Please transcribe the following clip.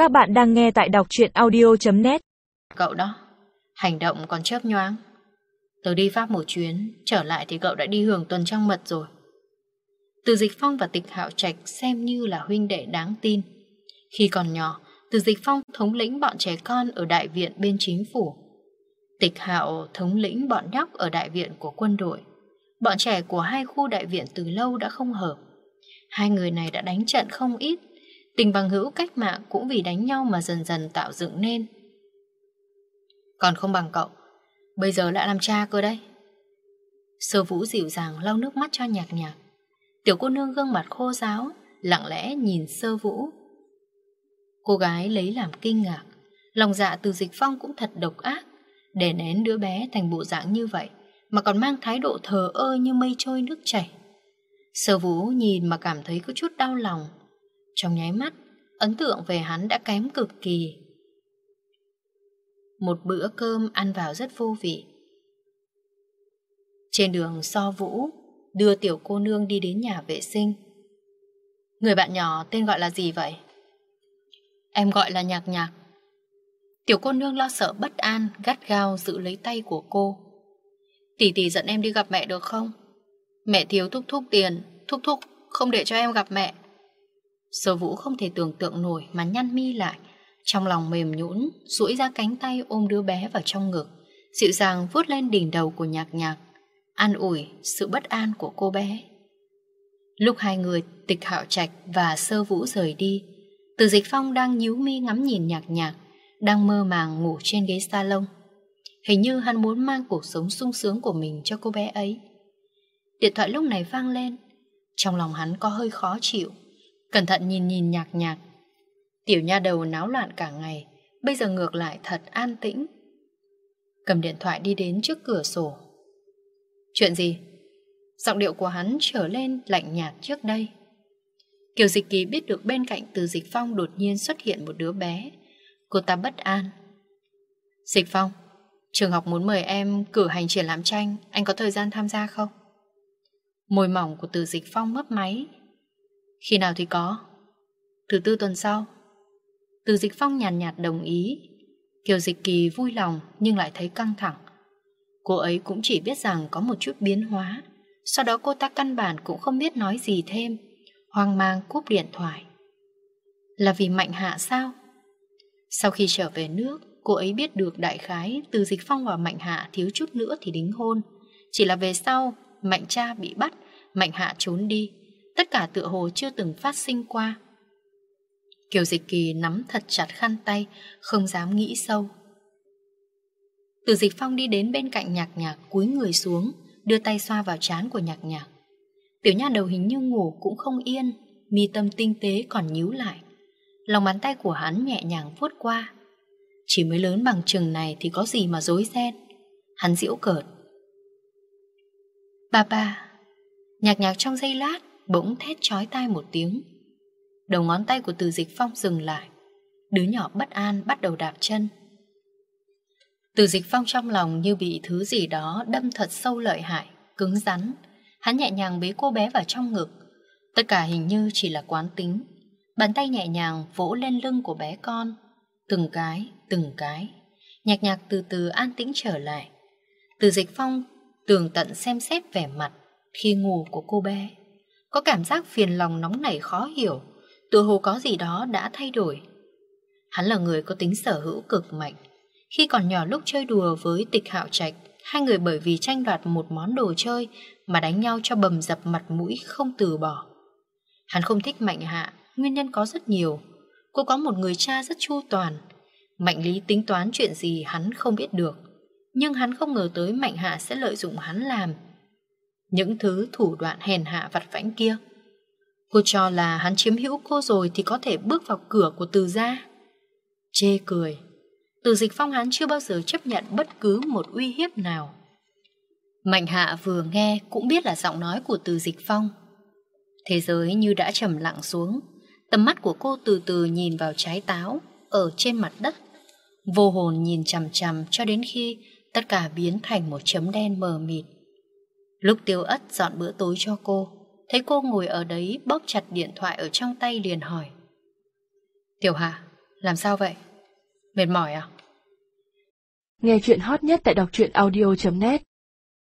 Các bạn đang nghe tại đọc truyện audio.net. Cậu đó, hành động còn chớp nhoáng. Tớ đi Pháp một chuyến, trở lại thì cậu đã đi hưởng tuần trăng mật rồi. Từ Dịch Phong và Tịch Hạo Trạch xem như là huynh đệ đáng tin. Khi còn nhỏ, Từ Dịch Phong thống lĩnh bọn trẻ con ở đại viện bên chính phủ. Tịch Hạo thống lĩnh bọn nhóc ở đại viện của quân đội. Bọn trẻ của hai khu đại viện từ lâu đã không hợp. Hai người này đã đánh trận không ít. Tình bằng hữu cách mạng cũng vì đánh nhau mà dần dần tạo dựng nên. Còn không bằng cậu, bây giờ lại làm cha cơ đấy. Sơ Vũ dịu dàng lau nước mắt cho Nhạc Nhạc. Tiểu cô nương gương mặt khô ráo, lặng lẽ nhìn Sơ Vũ. Cô gái lấy làm kinh ngạc. Lòng dạ Từ Dịch Phong cũng thật độc ác, để nén đứa bé thành bộ dạng như vậy mà còn mang thái độ thờ ơ như mây trôi nước chảy. Sơ Vũ nhìn mà cảm thấy có chút đau lòng. Trong nháy mắt, ấn tượng về hắn đã kém cực kỳ. Một bữa cơm ăn vào rất vô vị. Trên đường So Vũ đưa tiểu cô nương đi đến nhà vệ sinh. Người bạn nhỏ tên gọi là gì vậy? Em gọi là Nhạc Nhạc. Tiểu cô nương lo sợ bất an, gắt gao giữ lấy tay của cô. Tỷ tỷ dẫn em đi gặp mẹ được không? Mẹ thiếu thúc thúc tiền, thúc thúc không để cho em gặp mẹ. Sơ Vũ không thể tưởng tượng nổi mà nhăn mi lại, trong lòng mềm nhũn, duỗi ra cánh tay ôm đứa bé vào trong ngực, dịu dàng vuốt lên đỉnh đầu của Nhạc Nhạc, an ủi sự bất an của cô bé. Lúc hai người Tịch Hạo Trạch và Sơ Vũ rời đi, Từ Dịch Phong đang nhíu mi ngắm nhìn Nhạc Nhạc đang mơ màng ngủ trên ghế salon. Hình như hắn muốn mang cuộc sống sung sướng của mình cho cô bé ấy. Điện thoại lúc này vang lên. Trong lòng hắn có hơi khó chịu, cẩn thận nhìn Nhạc Nhạc. Tiểu nha đầu náo loạn cả ngày, bây giờ ngược lại thật an tĩnh. Cầm điện thoại đi đến trước cửa sổ. Chuyện gì? Giọng điệu của hắn trở lên lạnh nhạt trước đây. Kiều Dịch Kỳ biết được bên cạnh Từ Dịch Phong đột nhiên xuất hiện một đứa bé. Cô ta bất an. Dịch Phong, trường học muốn mời em cử hành triển lãm tranh, anh có thời gian tham gia không? Môi mỏng của Từ Dịch Phong mấp máy. Khi nào thì có? Thứ tư tuần sau. Từ Dịch Phong nhàn nhạt đồng ý. Kiều Dịch Kỳ vui lòng nhưng lại thấy căng thẳng. Cô ấy cũng chỉ biết rằng có một chút biến hóa. Sau đó cô ta căn bản cũng không biết nói gì thêm, hoang mang cúp điện thoại. Là vì Mạnh Hạ sao? Sau khi trở về nước, cô ấy biết được đại khái Từ Dịch Phong và Mạnh Hạ thiếu chút nữa thì đính hôn. Chỉ là về sau Mạnh cha bị bắt, Mạnh Hạ trốn đi, tất cả tựa hồ chưa từng phát sinh qua. Kiều Dịch Kỳ nắm thật chặt khăn tay, không dám nghĩ sâu. Từ Dịch Phong đi đến bên cạnh Nhạc Nhạc, cúi người xuống, đưa tay xoa vào trán của Nhạc Nhạc. Tiểu nha đầu hình như ngủ cũng không yên, mi tâm tinh tế còn nhíu lại. Lòng bàn tay của hắn nhẹ nhàng vuốt qua. Chỉ mới lớn bằng chừng này thì có gì mà rối ren. Hắn giễu cợt. Ba. Nhạc Nhạc trong giây lát bỗng thét chói tai một tiếng. Đầu ngón tay của Từ Dịch Phong dừng lại. Đứa nhỏ bất an bắt đầu đạp chân. Từ Dịch Phong trong lòng như bị thứ gì đó đâm thật sâu lợi hại, cứng rắn. Hắn nhẹ nhàng bế cô bé vào trong ngực. Tất cả hình như chỉ là quán tính. Bàn tay nhẹ nhàng vỗ lên lưng của bé con. Từng cái. Nhạc Nhạc từ từ an tĩnh trở lại. Từ Dịch Phong tường tận xem xét vẻ mặt khi ngủ của cô bé. Có cảm giác phiền lòng nóng nảy khó hiểu, tựa hồ có gì đó đã thay đổi. Hắn là người có tính sở hữu cực mạnh. Khi còn nhỏ lúc chơi đùa với Tịch Hạo Trạch, hai người bởi vì tranh đoạt một món đồ chơi mà đánh nhau cho bầm dập mặt mũi không từ bỏ. Hắn không thích Mạnh Hạ, nguyên nhân có rất nhiều. Cô có một người cha rất chu toàn. Mạnh Lý tính toán chuyện gì hắn không biết được, nhưng hắn không ngờ tới Mạnh Hạ sẽ lợi dụng hắn làm những thứ thủ đoạn hèn hạ vặt vãnh kia. Cô cho là hắn chiếm hữu cô rồi thì có thể bước vào cửa của Từ gia. Chê cười. Từ Dịch Phong hắn chưa bao giờ chấp nhận bất cứ một uy hiếp nào. Mạnh Hạ vừa nghe cũng biết là giọng nói của Từ Dịch Phong. Thế giới như đã trầm lặng xuống. Tầm mắt của cô từ từ nhìn vào trái táo ở trên mặt đất, vô hồn nhìn chằm chằm cho đến khi tất cả biến thành một chấm đen mờ mịt. Lúc Tiêu Ất dọn bữa tối cho cô, thấy cô ngồi ở đấy bóp chặt điện thoại ở trong tay liền hỏi: Tiểu Hạ, Làm sao vậy? Mệt mỏi à? Nghe chuyện hot nhất tại đọc truyện audio.net